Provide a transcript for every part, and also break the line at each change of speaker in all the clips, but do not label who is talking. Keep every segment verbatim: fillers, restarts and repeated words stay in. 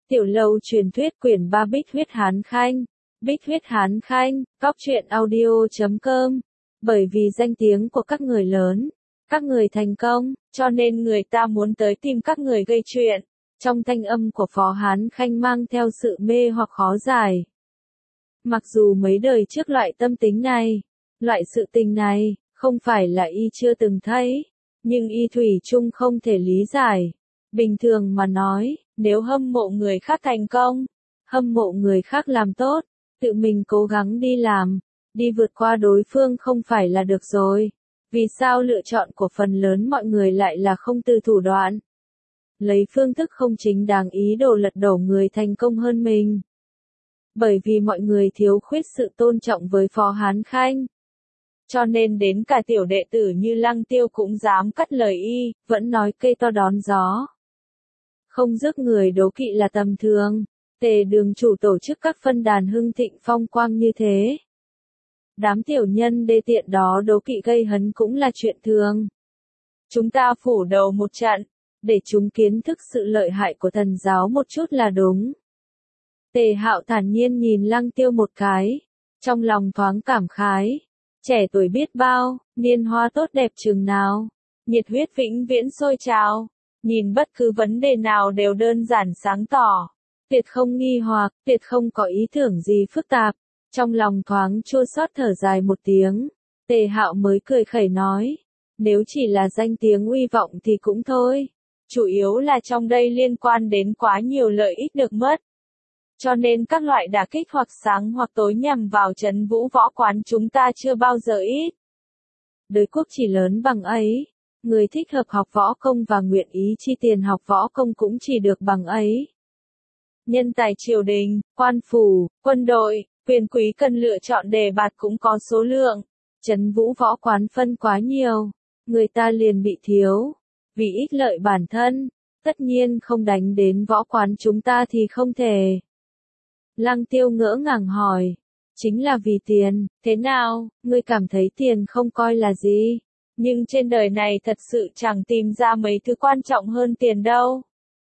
Tiểu Lâu truyền thuyết quyển ba Bích Huyết Hán Khanh. Bích Huyết Hán Khanh, góc truyện audio chấm com. Bởi vì danh tiếng của các người lớn, các người thành công, cho nên người ta muốn tới tìm các người gây chuyện. Trong thanh âm của Phó Hán Khanh mang theo sự mê hoặc khó giải. Mặc dù mấy đời trước loại tâm tính này, loại sự tình này, không phải là y chưa từng thấy, nhưng y thủy chung không thể lý giải. Bình thường mà nói, nếu hâm mộ người khác thành công, hâm mộ người khác làm tốt, tự mình cố gắng đi làm, đi vượt qua đối phương không phải là được rồi. Vì sao lựa chọn của phần lớn mọi người lại là không từ thủ đoạn? Lấy phương thức không chính đáng ý đồ lật đổ người thành công hơn mình. Bởi vì mọi người thiếu khuyết sự tôn trọng với Phó Hán Khanh. Cho nên đến cả tiểu đệ tử như Lăng Tiêu cũng dám cắt lời y, vẫn nói cây to đón gió. Không rước người đố kỵ là tầm thường, Tề Đường chủ tổ chức các phân đàn hưng thịnh phong quang như thế. Đám tiểu nhân đê tiện đó đố kỵ gây hấn cũng là chuyện thường. Chúng ta phủ đầu một trận, để chúng kiến thức sự lợi hại của thần giáo một chút là đúng. Tề Hạo thản nhiên nhìn Lăng Tiêu một cái, trong lòng thoáng cảm khái. Trẻ tuổi biết bao, niên hoa tốt đẹp chừng nào, nhiệt huyết vĩnh viễn sôi trào, nhìn bất cứ vấn đề nào đều đơn giản sáng tỏ, tuyệt không nghi hoặc, tuyệt không có ý tưởng gì phức tạp. Trong lòng thoáng chua xót thở dài một tiếng, Tề Hạo mới cười khẩy nói, nếu chỉ là danh tiếng uy vọng thì cũng thôi, chủ yếu là trong đây liên quan đến quá nhiều lợi ích được mất. Cho nên các loại đả kích hoặc sáng hoặc tối nhằm vào trấn vũ võ quán chúng ta chưa bao giờ ít. Đới quốc chỉ lớn bằng ấy, người thích hợp học võ công và nguyện ý chi tiền học võ công cũng chỉ được bằng ấy. Nhân tài triều đình, quan phủ, quân đội, quyền quý cần lựa chọn đề bạt cũng có số lượng. Trấn vũ võ quán phân quá nhiều, người ta liền bị thiếu. Vì ích lợi bản thân, tất nhiên không đánh đến võ quán chúng ta thì không thể. Lăng Tiêu ngỡ ngàng hỏi, chính là vì tiền, thế nào, ngươi cảm thấy tiền không coi là gì, nhưng trên đời này thật sự chẳng tìm ra mấy thứ quan trọng hơn tiền đâu.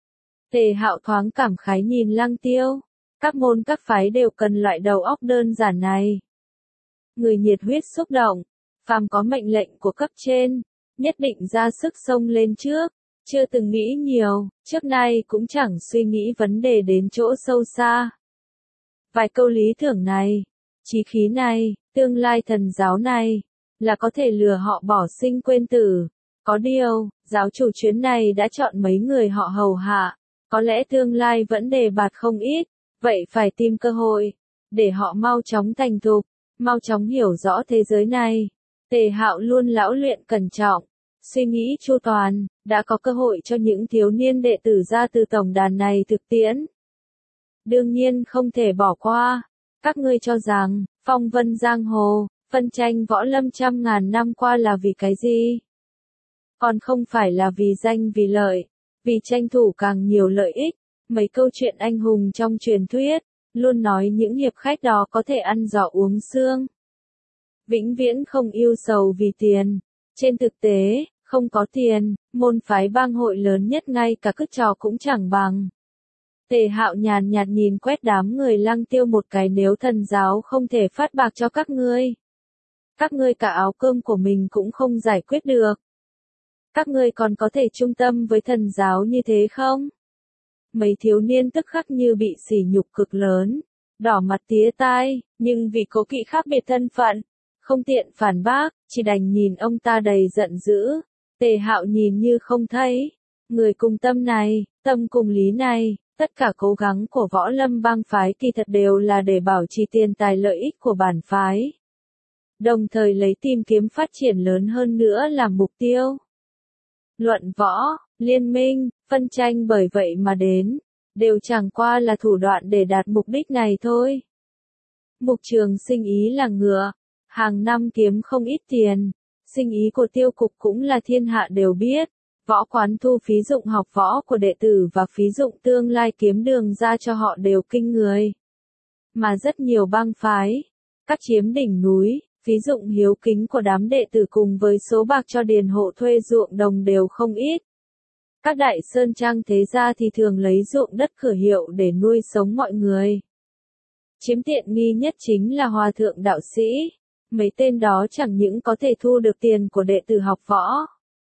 Tề Hạo thoáng cảm khái nhìn Lăng Tiêu, các môn các phái đều cần loại đầu óc đơn giản này. Người nhiệt huyết xúc động, phàm có mệnh lệnh của cấp trên, nhất định ra sức xông lên trước, chưa từng nghĩ nhiều, trước nay cũng chẳng suy nghĩ vấn đề đến chỗ sâu xa. Vài câu lý tưởng này, chí khí này, tương lai thần giáo này, là có thể lừa họ bỏ sinh quên tử. Có điều, giáo chủ chuyến này đã chọn mấy người họ hầu hạ, có lẽ tương lai vẫn đề bạt không ít, vậy phải tìm cơ hội, để họ mau chóng thành thục, mau chóng hiểu rõ thế giới này. Tề Hạo luôn lão luyện cẩn trọng, suy nghĩ chu toàn, đã có cơ hội cho những thiếu niên đệ tử ra từ tổng đàn này thực tiễn. Đương nhiên không thể bỏ qua. Các ngươi cho rằng, phong vân giang hồ, phân tranh võ lâm trăm ngàn năm qua là vì cái gì? Còn không phải là vì danh vì lợi, vì tranh thủ càng nhiều lợi ích. Mấy câu chuyện anh hùng trong truyền thuyết, luôn nói những hiệp khách đó có thể ăn giỏ uống xương. Vĩnh viễn không yêu sầu vì tiền. Trên thực tế, không có tiền, môn phái bang hội lớn nhất ngay cả cứt trò cũng chẳng bằng. Tề Hạo nhàn nhạt nhìn quét đám người Lăng Tiêu một cái, nếu thần giáo không thể phát bạc cho các ngươi, các ngươi cả áo cơm của mình cũng không giải quyết được. Các ngươi còn có thể trung tâm với thần giáo như thế không? Mấy thiếu niên tức khắc như bị sỉ nhục cực lớn, đỏ mặt tía tai, nhưng vì cố kỵ khác biệt thân phận, không tiện phản bác, chỉ đành nhìn ông ta đầy giận dữ. Tề Hạo nhìn như không thấy, người cùng tâm này, tâm cùng lý này. Tất cả cố gắng của võ lâm bang phái kỳ thật đều là để bảo trì tiền tài lợi ích của bản phái. Đồng thời lấy tìm kiếm phát triển lớn hơn nữa làm mục tiêu. Luận võ, liên minh, phân tranh bởi vậy mà đến, đều chẳng qua là thủ đoạn để đạt mục đích này thôi. Mục Trường Sinh ý là ngựa, hàng năm kiếm không ít tiền, sinh ý của tiêu cục cũng là thiên hạ đều biết. Võ quán thu phí dụng học võ của đệ tử và phí dụng tương lai kiếm đường ra cho họ đều kinh người. Mà rất nhiều bang phái, các chiếm đỉnh núi, phí dụng hiếu kính của đám đệ tử cùng với số bạc cho điền hộ thuê ruộng đồng đều không ít. Các đại sơn trang thế gia thì thường lấy ruộng đất cửa hiệu để nuôi sống mọi người. Chiếm tiện nghi nhất chính là hòa thượng đạo sĩ. Mấy tên đó chẳng những có thể thu được tiền của đệ tử học võ,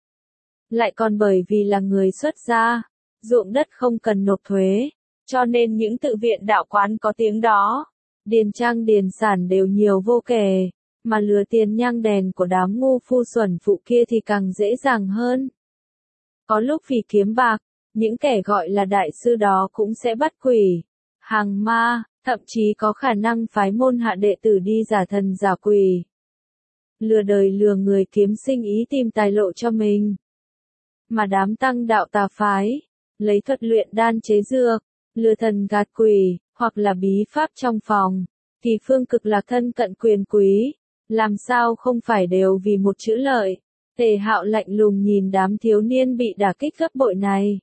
lại còn bởi vì là người xuất gia, ruộng đất không cần nộp thuế, cho nên những tự viện đạo quán có tiếng đó, điền trang điền sản đều nhiều vô kể, mà lừa tiền nhang đèn của đám ngu phu xuẩn phụ kia thì càng dễ dàng hơn. Có lúc vì kiếm bạc, những kẻ gọi là đại sư đó cũng sẽ bắt quỷ, hàng ma, thậm chí có khả năng phái môn hạ đệ tử đi giả thần giả quỷ. Lừa đời lừa người kiếm sinh ý tìm tài lộ cho mình. Mà đám tăng đạo tà phái, lấy thuật luyện đan chế dược, lừa thần gạt quỷ, hoặc là bí pháp trong phòng, kỳ phương cực lạc thân cận quyền quý, làm sao không phải đều vì một chữ lợi. Tề Hạo lạnh lùng nhìn đám thiếu niên bị đả kích gấp bội này.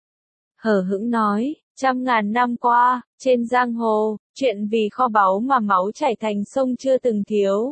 Hờ hững nói, trăm ngàn năm qua, trên giang hồ, chuyện vì kho báu mà máu chảy thành sông chưa từng thiếu.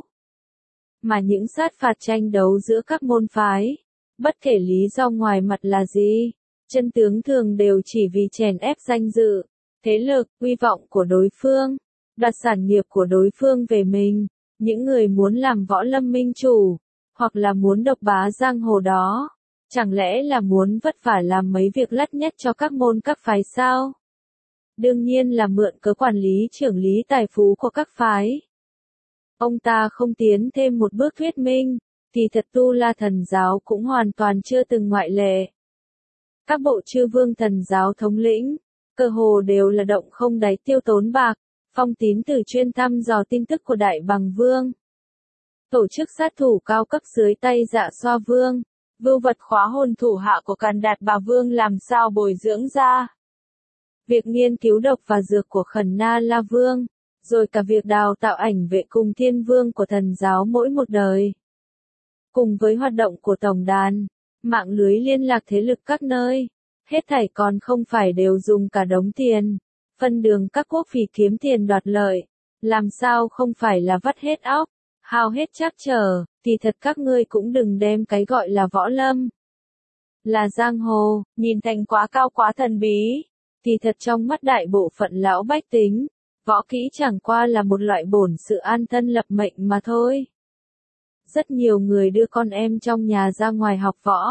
Mà những sát phạt tranh đấu giữa các môn phái, bất kể lý do ngoài mặt là gì, chân tướng thường đều chỉ vì chèn ép danh dự, thế lực, uy vọng của đối phương, đoạt sản nghiệp của đối phương về mình. Những người muốn làm võ lâm minh chủ, hoặc là muốn độc bá giang hồ đó, chẳng lẽ là muốn vất vả làm mấy việc lắt nhắt cho các môn các phái sao? Đương nhiên là mượn cớ quản lý trưởng lý tài phú của các phái. Ông ta không tiến thêm một bước thuyết minh, thì thật Tu La thần giáo cũng hoàn toàn chưa từng ngoại lệ. Các bộ chư vương thần giáo thống lĩnh, cơ hồ đều là động không đáy tiêu tốn bạc, phong tín từ chuyên thăm dò tin tức của Đại Bằng Vương. Tổ chức sát thủ cao cấp dưới tay Dạ Xoa Vương, vưu vật khóa hồn thủ hạ của Càn Đạt Bà Vương làm sao bồi dưỡng ra. Việc nghiên cứu độc và dược của Khẩn Na La Vương, rồi cả việc đào tạo ảnh vệ cùng thiên vương của thần giáo mỗi một đời. Cùng với hoạt động của tổng đàn, mạng lưới liên lạc thế lực các nơi, hết thảy còn không phải đều dùng cả đống tiền, phân đường các quốc vì kiếm tiền đoạt lợi, làm sao không phải là vắt hết óc, hao hết trắc trở, thì thật các ngươi cũng đừng đem cái gọi là võ lâm, là giang hồ, nhìn thành quá cao quá thần bí, thì thật trong mắt đại bộ phận lão bách tính, võ kỹ chẳng qua là một loại bổn sự an thân lập mệnh mà thôi. Rất nhiều người đưa con em trong nhà ra ngoài học võ,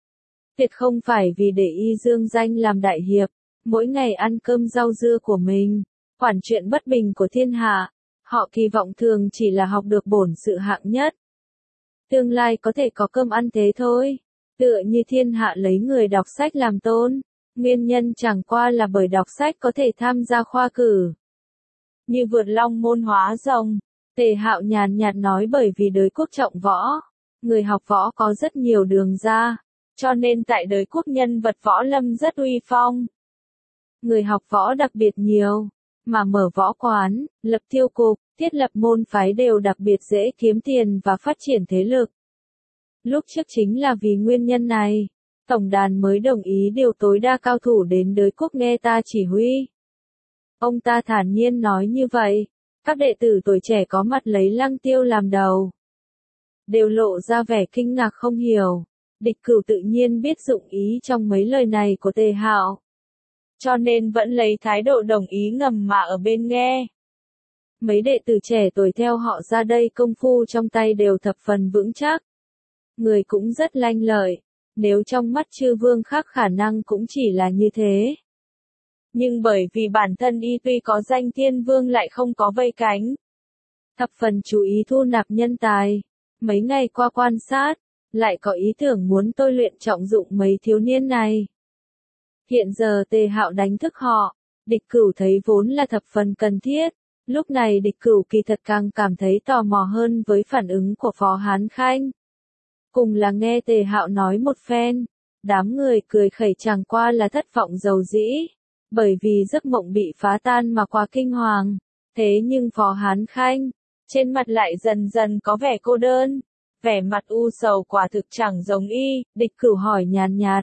tuyệt không phải vì để y dương danh làm đại hiệp, mỗi ngày ăn cơm rau dưa của mình, quản chuyện bất bình của thiên hạ, họ kỳ vọng thường chỉ là học được bổn sự hạng nhất. Tương lai có thể có cơm ăn thế thôi, tựa như thiên hạ lấy người đọc sách làm tôn, nguyên nhân chẳng qua là bởi đọc sách có thể tham gia khoa cử. Như vượt long môn hóa rồng, Tề Hạo nhàn nhạt nói bởi vì đới quốc trọng võ, người học võ có rất nhiều đường ra, cho nên tại đới quốc nhân vật võ lâm rất uy phong. Người học võ đặc biệt nhiều, mà mở võ quán, lập tiêu cục, thiết lập môn phái đều đặc biệt dễ kiếm tiền và phát triển thế lực. Lúc trước chính là vì nguyên nhân này, tổng đàn mới đồng ý điều tối đa cao thủ đến đới quốc nghe ta chỉ huy. Ông ta thản nhiên nói như vậy, các đệ tử tuổi trẻ có mặt lấy Lăng Tiêu làm đầu, đều lộ ra vẻ kinh ngạc không hiểu. Địch Cửu tự nhiên biết dụng ý trong mấy lời này của Tề Hạo, cho nên vẫn lấy thái độ đồng ý ngầm mà ở bên nghe. Mấy đệ tử trẻ tuổi theo họ ra đây công phu trong tay đều thập phần vững chắc, người cũng rất lanh lợi, nếu trong mắt chư vương khác khả năng cũng chỉ là như thế. Nhưng bởi vì bản thân y tuy có danh thiên vương lại không có vây cánh, thập phần chú ý thu nạp nhân tài, mấy ngày qua quan sát, lại có ý tưởng muốn tôi luyện trọng dụng mấy thiếu niên này. Hiện giờ Tề Hạo đánh thức họ, Địch Cửu thấy vốn là thập phần cần thiết, lúc này Địch Cửu kỳ thật càng cảm thấy tò mò hơn với phản ứng của Phó Hán Khanh. Cùng là nghe Tề Hạo nói một phen, đám người cười khẩy chẳng qua là thất vọng dầu dĩ, bởi vì giấc mộng bị phá tan mà quá kinh hoàng, thế nhưng Phó Hán Khanh, trên mặt lại dần dần có vẻ cô đơn, vẻ mặt u sầu quả thực chẳng giống y. Địch Cửu hỏi nhàn nhạt.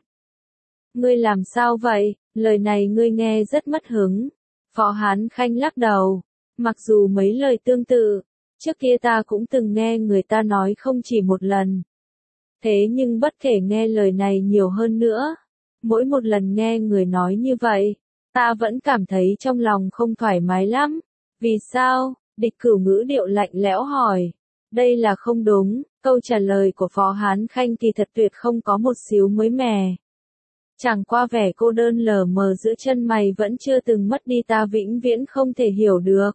Ngươi làm sao vậy, lời này ngươi nghe rất mất hứng. Phó Hán Khanh lắc đầu, mặc dù mấy lời tương tự, trước kia ta cũng từng nghe người ta nói không chỉ một lần. Thế nhưng bất kể nghe lời này nhiều hơn nữa, Mỗi một lần nghe người nói như vậy, ta vẫn cảm thấy trong lòng không thoải mái lắm. Vì sao? Địch Cửu ngữ điệu lạnh lẽo hỏi. Đây là không đúng, câu trả lời của Phó Hán Khanh thì thật tuyệt không có một xíu mới mẻ. Chẳng qua vẻ cô đơn lờ mờ giữa chân mày vẫn chưa từng mất đi ta vĩnh viễn không thể hiểu được.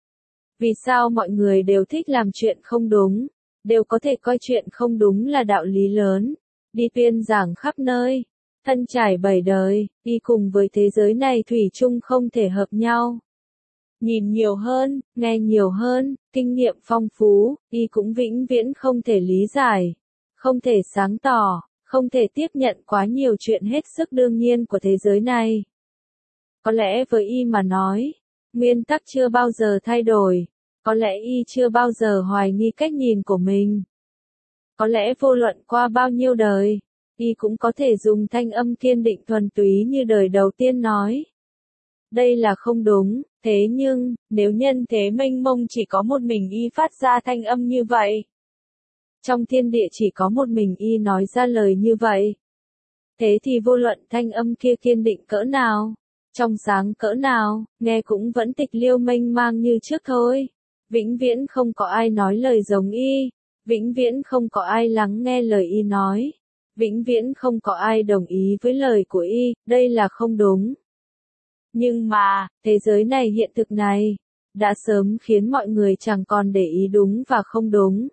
Vì sao mọi người đều thích làm chuyện không đúng, đều có thể coi chuyện không đúng là đạo lý lớn, đi tuyên giảng khắp nơi, thân trải bảy đời, đi cùng với thế giới này thủy chung không thể hợp nhau. Nhìn nhiều hơn, nghe nhiều hơn, kinh nghiệm phong phú, y cũng vĩnh viễn không thể lý giải, không thể sáng tỏ, không thể tiếp nhận quá nhiều chuyện hết sức đương nhiên của thế giới này. Có lẽ với y mà nói, nguyên tắc chưa bao giờ thay đổi, có lẽ y chưa bao giờ hoài nghi cách nhìn của mình. Có lẽ vô luận qua bao nhiêu đời, y cũng có thể dùng thanh âm kiên định thuần túy như đời đầu tiên nói. Đây là không đúng, thế nhưng, nếu nhân thế mênh mông chỉ có một mình y phát ra thanh âm như vậy. Trong thiên địa chỉ có một mình y nói ra lời như vậy. Thế thì vô luận thanh âm kia kiên định cỡ nào, trong sáng cỡ nào, nghe cũng vẫn tịch liêu mênh mang như trước thôi. Vĩnh viễn không có ai nói lời giống y, vĩnh viễn không có ai lắng nghe lời y nói, vĩnh viễn không có ai đồng ý với lời của y, đây là không đúng. Nhưng mà, thế giới này hiện thực này, đã sớm khiến mọi người chẳng còn để ý đúng và không đúng.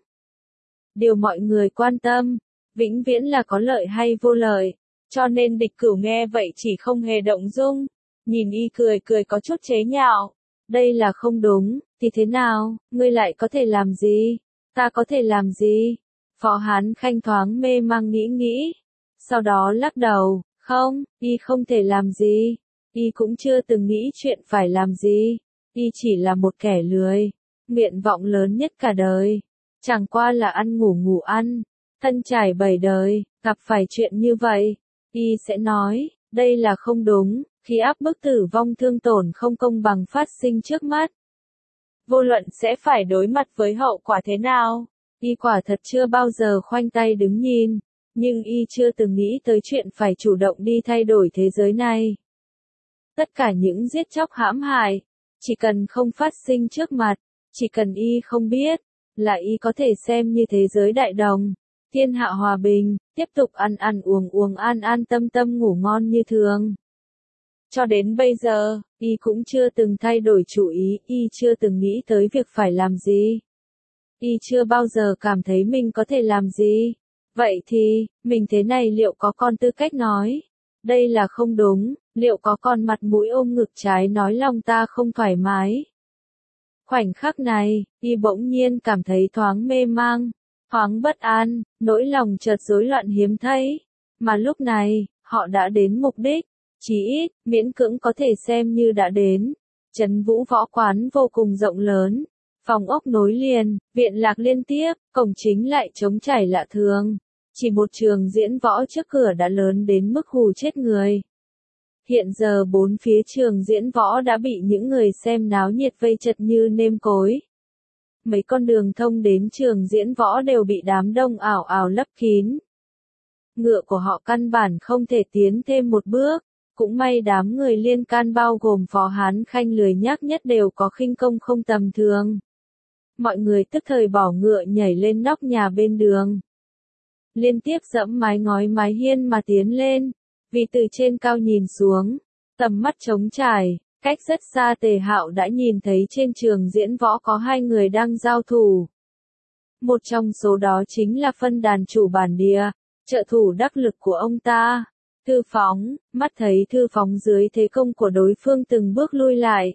Điều mọi người quan tâm, vĩnh viễn là có lợi hay vô lợi, cho nên Địch Cửu nghe vậy chỉ không hề động dung, nhìn y cười cười có chút chế nhạo. Đây là không đúng, thì thế nào, ngươi lại có thể làm gì? Ta có thể làm gì? Phó Hán Khanh thoáng mê mang nghĩ nghĩ, sau đó lắc đầu, không, y không thể làm gì. Y cũng chưa từng nghĩ chuyện phải làm gì, y chỉ là một kẻ lười, nguyện vọng lớn nhất cả đời, chẳng qua là ăn ngủ ngủ ăn, thân trải bảy đời, gặp phải chuyện như vậy, y sẽ nói, đây là không đúng, khi áp bức tử vong thương tổn không công bằng phát sinh trước mắt. Vô luận sẽ phải đối mặt với hậu quả thế nào, y quả thật chưa bao giờ khoanh tay đứng nhìn, nhưng y chưa từng nghĩ tới chuyện phải chủ động đi thay đổi thế giới này. Tất cả những giết chóc hãm hại, chỉ cần không phát sinh trước mặt, chỉ cần y không biết, là y có thể xem như thế giới đại đồng, thiên hạ hòa bình, tiếp tục ăn ăn uống uống an an tâm tâm ngủ ngon như thường. Cho đến bây giờ, y cũng chưa từng thay đổi chủ ý, y chưa từng nghĩ tới việc phải làm gì. Y chưa bao giờ cảm thấy mình có thể làm gì. Vậy thì, mình thế này liệu có còn tư cách nói? Đây là không đúng, liệu có còn mặt mũi ôm ngực trái nói lòng ta không thoải mái? Khoảnh khắc này, y bỗng nhiên cảm thấy thoáng mê mang, thoáng bất an, nỗi lòng chợt rối loạn hiếm thấy. Mà lúc này, họ đã đến mục đích, chí ít, miễn cưỡng có thể xem như đã đến. Trấn Vũ Võ Quán vô cùng rộng lớn, phòng ốc nối liền, viện lạc liên tiếp, cổng chính lại trống trải lạ thường. Chỉ một trường diễn võ trước cửa đã lớn đến mức hù chết người. Hiện giờ bốn phía trường diễn võ đã bị những người xem náo nhiệt vây chật như nêm cối. Mấy con đường thông đến trường diễn võ đều bị đám đông ảo ảo lấp kín. Ngựa của họ căn bản không thể tiến thêm một bước, cũng may đám người liên can bao gồm Phó Hán Khanh lười nhác nhất đều có khinh công không tầm thường. Mọi người tức thời bỏ ngựa nhảy lên nóc nhà bên đường. Liên tiếp dẫm mái ngói mái hiên mà tiến lên, vì từ trên cao nhìn xuống, tầm mắt trống trải, cách rất xa Tề Hạo đã nhìn thấy trên trường diễn võ có hai người đang giao thủ. Một trong số đó chính là phân đàn chủ bản địa, trợ thủ đắc lực của ông ta, Thư Phóng, mắt thấy Thư Phóng dưới thế công của đối phương từng bước lui lại.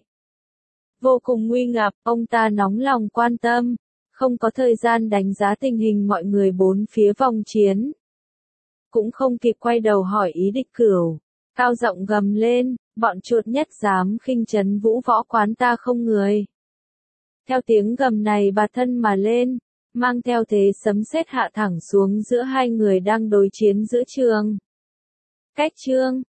Vô cùng nguy ngập, ông ta nóng lòng quan tâm, không có thời gian đánh giá tình hình mọi người bốn phía vòng chiến. Cũng không kịp quay đầu hỏi ý Địch Cửu, cao giọng gầm lên, bọn chuột nhất dám khinh Trấn Vũ Võ Quán ta không người. Theo tiếng gầm này bà thân mà lên, mang theo thế sấm sét hạ thẳng xuống giữa hai người đang đối chiến giữa trường. Cách trương,